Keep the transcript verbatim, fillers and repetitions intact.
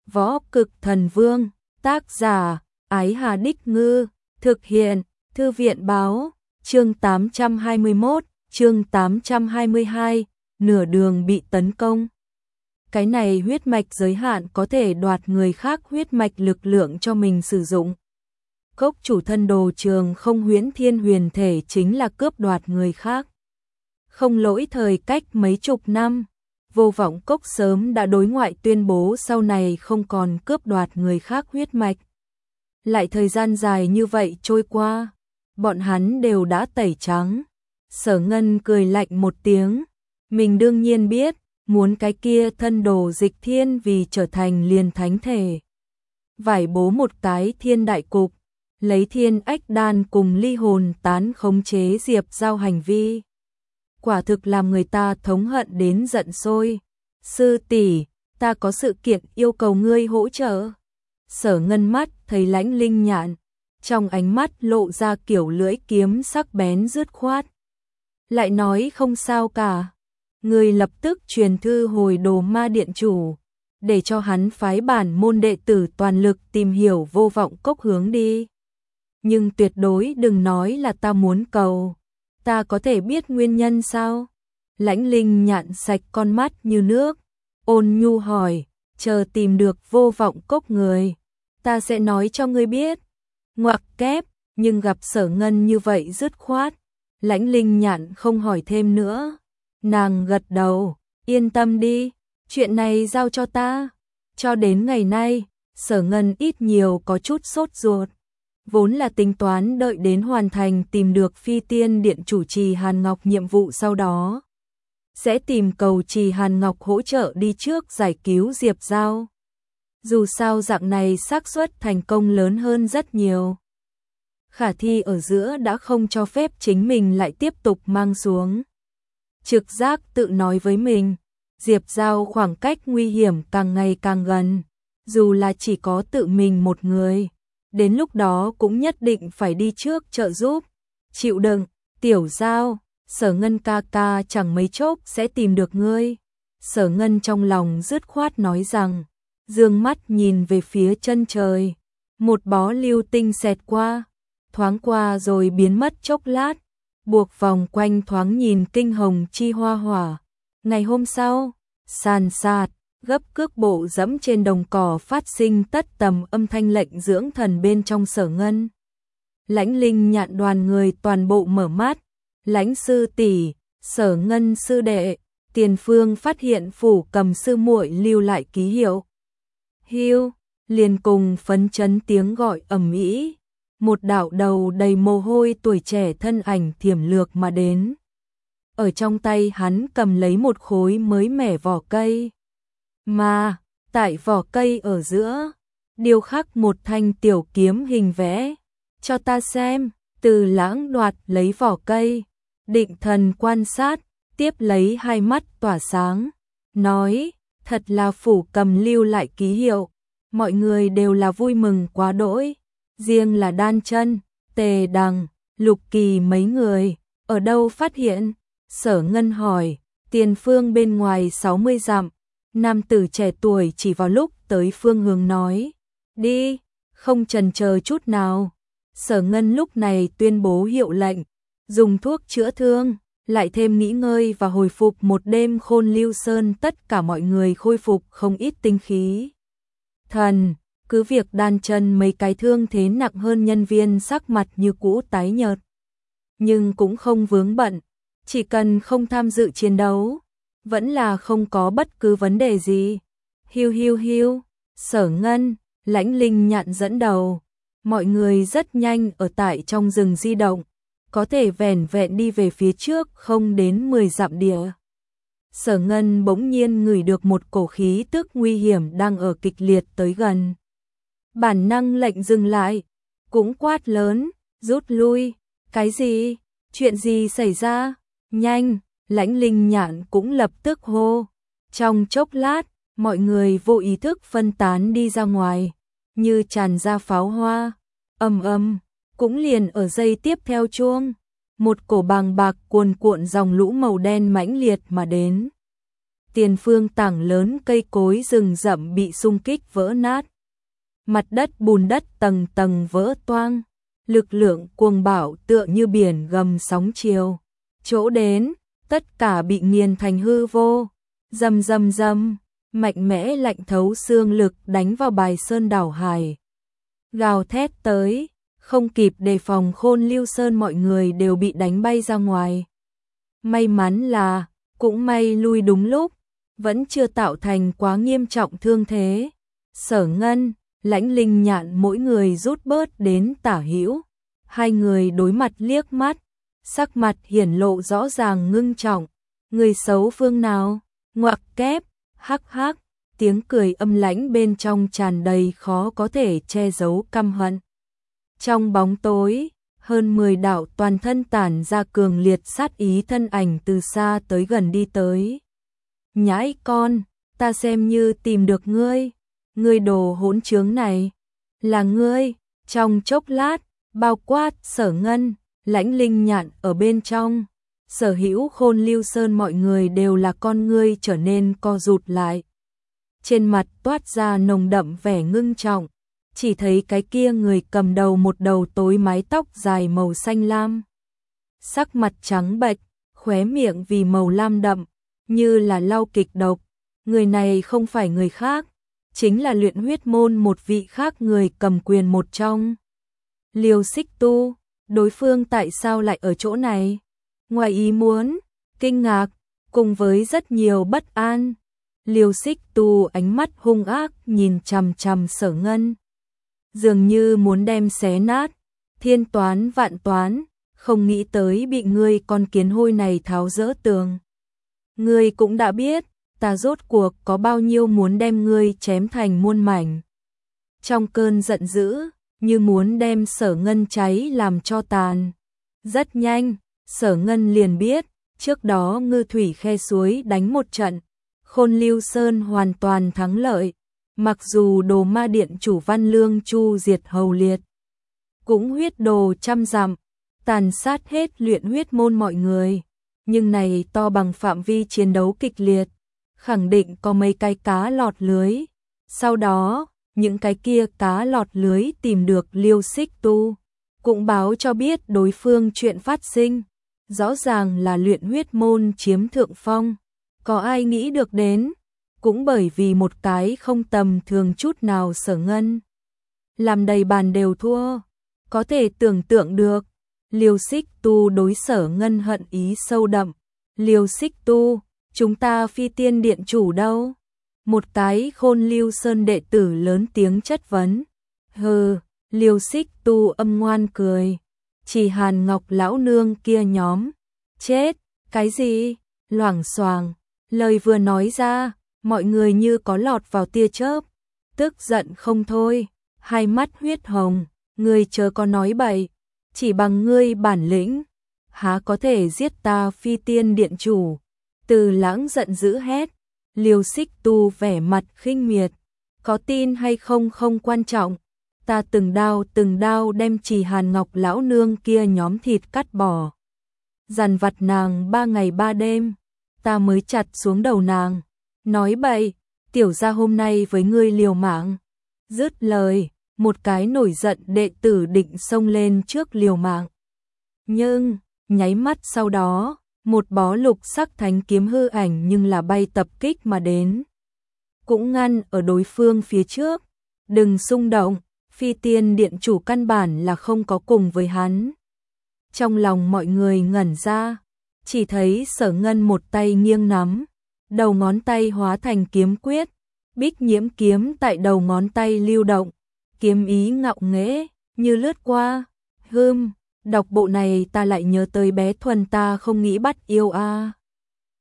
Võ Cực Thần Vương, tác giả, Ái Hà Đích Ngư, thực hiện, Thư viện Báo, chương tám trăm hai mươi mốt, chương tám trăm hai mươi hai, nửa đường bị tấn công. Cái này huyết mạch giới hạn có thể đoạt người khác huyết mạch lực lượng cho mình sử dụng. Cốc chủ thân đồ trường không huyễn thiên huyền thể chính là cướp đoạt người khác. Không lỗi thời cách mấy chục năm, Vô Vọng Cốc sớm đã đối ngoại tuyên bố sau này không còn cướp đoạt người khác huyết mạch. Lại thời gian dài như vậy trôi qua, bọn hắn đều đã tẩy trắng. Sở Ngân cười lạnh một tiếng, mình đương nhiên biết, muốn cái kia thân đồ dịch thiên vì trở thành liền thánh thể. Vải bố một cái thiên đại cục, lấy thiên ách đan cùng ly hồn tán khống chế Diệp Giao hành vi. Quả thực làm người ta thống hận đến giận sôi. Sư tỷ, ta có sự kiện yêu cầu ngươi hỗ trợ. Sở Ngân mắt thấy Lãnh Linh Nhạn, trong ánh mắt lộ ra kiểu lưỡi kiếm sắc bén dứt khoát. Lại nói không sao cả, người lập tức truyền thư hồi Đồ Ma điện chủ, để cho hắn phái bản môn đệ tử toàn lực tìm hiểu Vô Vọng Cốc hướng đi. Nhưng tuyệt đối đừng nói là ta muốn cầu, ta có thể biết nguyên nhân sao? Lãnh Linh Nhạn sạch con mắt như nước, ôn nhu hỏi, chờ tìm được Vô Vọng Cốc người, ta sẽ nói cho ngươi biết. Ngoặc kép, nhưng gặp Sở Ngân như vậy dứt khoát, Lãnh Linh Nhạn không hỏi thêm nữa. Nàng gật đầu, yên tâm đi, chuyện này giao cho ta. Cho đến ngày nay, Sở Ngân ít nhiều có chút sốt ruột. Vốn là tính toán đợi đến hoàn thành tìm được Phi Tiên Điện chủ trì Hàn Ngọc nhiệm vụ sau đó, sẽ tìm cầu trì Hàn Ngọc hỗ trợ đi trước giải cứu Diệp Giao. Dù sao dạng này xác suất thành công lớn hơn rất nhiều. Khả thi ở giữa đã không cho phép chính mình lại tiếp tục mang xuống. Trực giác tự nói với mình, Diệp Giao khoảng cách nguy hiểm càng ngày càng gần, dù là chỉ có tự mình một người, đến lúc đó cũng nhất định phải đi trước trợ giúp. Chịu đựng, Tiểu Giao, Sở Ngân ca ca chẳng mấy chốc sẽ tìm được ngươi. Sở Ngân trong lòng dứt khoát nói rằng, dương mắt nhìn về phía chân trời, một bó lưu tinh xẹt qua, thoáng qua rồi biến mất chốc lát, buộc vòng quanh thoáng nhìn kinh hồng chi hoa hỏa. Ngày hôm sau, sàn sạt, gấp cước bộ dẫm trên đồng cỏ phát sinh tất tầm âm thanh lệnh dưỡng thần bên trong Sở Ngân. Lãnh Linh Nhạn đoàn người toàn bộ mở mắt, Lãnh sư tỷ, Sở Ngân sư đệ, tiền phương phát hiện phủ cầm sư muội lưu lại ký hiệu. Hiu, liền cùng phấn chấn tiếng gọi ầm ĩ, một đạo đầu đầy mồ hôi tuổi trẻ thân ảnh thiểm lược mà đến. Ở trong tay hắn cầm lấy một khối mới mẻ vỏ cây. Mà, tại vỏ cây ở giữa, điêu khắc một thanh tiểu kiếm hình vẽ. Cho ta xem, Từ Lãng đoạt lấy vỏ cây, định thần quan sát, tiếp lấy hai mắt tỏa sáng, nói, thật là phủ cầm lưu lại ký hiệu. Mọi người đều là vui mừng quá đỗi, riêng là Đan Chân, Tề Đằng, Lục Kỳ mấy người, ở đâu phát hiện? Sở Ngân hỏi. Tiền phương bên ngoài sáu mươi dặm, nam tử trẻ tuổi chỉ vào lúc tới phương hướng nói, đi, không chần chờ chút nào. Sở Ngân lúc này tuyên bố hiệu lệnh, dùng thuốc chữa thương, lại thêm nghỉ ngơi và hồi phục một đêm Khôn Lưu Sơn, tất cả mọi người khôi phục không ít tinh khí. Thần, cứ việc Đan Chân mấy cái thương thế nặng hơn nhân viên sắc mặt như cũ tái nhợt, nhưng cũng không vướng bận, chỉ cần không tham dự chiến đấu, vẫn là không có bất cứ vấn đề gì. Hiu hiu hiu, Sở Ngân, Lãnh Linh Nhạn dẫn đầu, mọi người rất nhanh ở tại trong rừng di động, có thể vẻn vẹn đi về phía trước không đến mười dặm địa. Sở Ngân bỗng nhiên ngửi được một cổ khí tức nguy hiểm đang ở kịch liệt tới gần. Bản năng lệnh dừng lại, cũng quát lớn, rút lui. Cái gì? Chuyện gì xảy ra? Nhanh, Lãnh Linh Nhạn cũng lập tức hô. Trong chốc lát, mọi người vô ý thức phân tán đi ra ngoài, như tràn ra pháo hoa. Ầm ầm, cũng liền ở giây tiếp theo chuông, một cổ bàng bạc cuồn cuộn dòng lũ màu đen mãnh liệt mà đến. tiền phương tảng lớn cây cối rừng rậm bị xung kích vỡ nát. Mặt đất bùn đất tầng tầng vỡ toang, lực lượng cuồng bạo tựa như biển gầm sóng chiều. Chỗ đến, tất cả bị nghiền thành hư vô. Rầm rầm rầm, mạnh mẽ lạnh thấu xương lực đánh vào bài sơn đảo hải. Gào thét tới, không kịp đề phòng Khôn Lưu Sơn mọi người đều bị đánh bay ra ngoài. May mắn là, cũng may lui đúng lúc, vẫn chưa tạo thành quá nghiêm trọng thương thế. Sở Ngân, Lãnh Linh Nhạn mỗi người rút bớt đến tả hữu. Hai người đối mặt liếc mắt, sắc mặt hiển lộ rõ ràng ngưng trọng. Người xấu phương nào? Ngoặc kép, hắc hắc, tiếng cười âm lãnh bên trong tràn đầy khó có thể che giấu căm hận. Trong bóng tối, hơn mười đạo toàn thân tản ra cường liệt sát ý thân ảnh từ xa tới gần đi tới. Nhãi con, ta xem như tìm được ngươi, ngươi đồ hỗn trướng này, là ngươi. Trong chốc lát, bao quát Sở Ngân, Lãnh Linh Nhạn ở bên trong, sở hữu Khôn Lưu Sơn mọi người đều là con ngươi trở nên co rụt lại. Trên mặt toát ra nồng đậm vẻ ngưng trọng, chỉ thấy cái kia người cầm đầu một đầu tối mái tóc dài màu xanh lam. Sắc mặt trắng bệch, khóe miệng vì màu lam đậm, như là lau kịch độc. Người này không phải người khác, chính là Luyện Huyết Môn một vị khác người cầm quyền một trong. Liêu Xích Tu, đối phương tại sao lại ở chỗ này? Ngoài ý muốn, kinh ngạc, cùng với rất nhiều bất an. Liêu Xích Tu ánh mắt hung ác nhìn chằm chằm Sở Ngân, dường như muốn đem xé nát. Thiên toán vạn toán, không nghĩ tới bị ngươi con kiến hôi này tháo dỡ tường. Ngươi cũng đã biết, ta rốt cuộc có bao nhiêu muốn đem ngươi chém thành muôn mảnh. Trong cơn giận dữ, như muốn đem Sở Ngân cháy làm cho tàn. Rất nhanh, Sở Ngân liền biết, trước đó Ngư Thủy Khe Suối đánh một trận, Khôn Lưu Sơn hoàn toàn thắng lợi. Mặc dù Đồ Ma Điện chủ Văn Lương Chu diệt hầu liệt, cũng huyết đồ trăm dặm, tàn sát hết Luyện Huyết Môn mọi người, nhưng này to bằng phạm vi chiến đấu kịch liệt, khẳng định có mấy cái cá lọt lưới. Sau đó, những cái kia cá lọt lưới tìm được Liêu Xích Tu, cũng báo cho biết đối phương chuyện phát sinh. Rõ ràng là Luyện Huyết Môn chiếm thượng phong. Có ai nghĩ được đến, cũng bởi vì một cái không tầm thường chút nào Sở Ngân, làm đầy bàn đều thua. Có thể tưởng tượng được, Liêu Xích Tu đối Sở Ngân hận ý sâu đậm. Liêu Xích Tu, chúng ta Phi Tiên Điện chủ đâu? Một cái Khôn Lưu Sơn đệ tử lớn tiếng chất vấn. Hừ, Liêu Xích Tu âm ngoan cười. Chỉ Hàn Ngọc lão nương kia nhóm. Chết, cái gì? Loảng xoảng, lời vừa nói ra, mọi người như có lọt vào tia chớp, tức giận không thôi, hai mắt huyết hồng. Ngươi chớ có nói bậy, chỉ bằng ngươi bản lĩnh, há có thể giết ta Phi Tiên Điện chủ? Từ Lãng giận dữ hét. Liêu Xích Tu vẻ mặt khinh miệt, có tin hay không không quan trọng, ta từng đao từng đao đem Chỉ Hàn Ngọc lão nương kia nhóm thịt cắt bỏ, dằn vặt nàng ba ngày ba đêm, ta mới chặt xuống đầu nàng. Nói bậy, tiểu gia hôm nay với ngươi liều mạng. Dứt lời, một cái nổi giận đệ tử định xông lên trước liều mạng. Nhưng, nháy mắt sau đó, một bó lục sắc thánh kiếm hư ảnh nhưng là bay tập kích mà đến, cũng ngăn ở đối phương phía trước. Đừng xung động, Phi Tiên Điện chủ căn bản là không có cùng với hắn. Trong lòng mọi người ngẩn ra, chỉ thấy Sở Ngân một tay nghiêng nắm, đầu ngón tay hóa thành kiếm quyết, Bích Nhiễm kiếm tại đầu ngón tay lưu động, kiếm ý ngạo nghễ như lướt qua. Hừm, đọc bộ này ta lại nhớ tới bé Thuần ta không nghĩ bắt yêu a. À.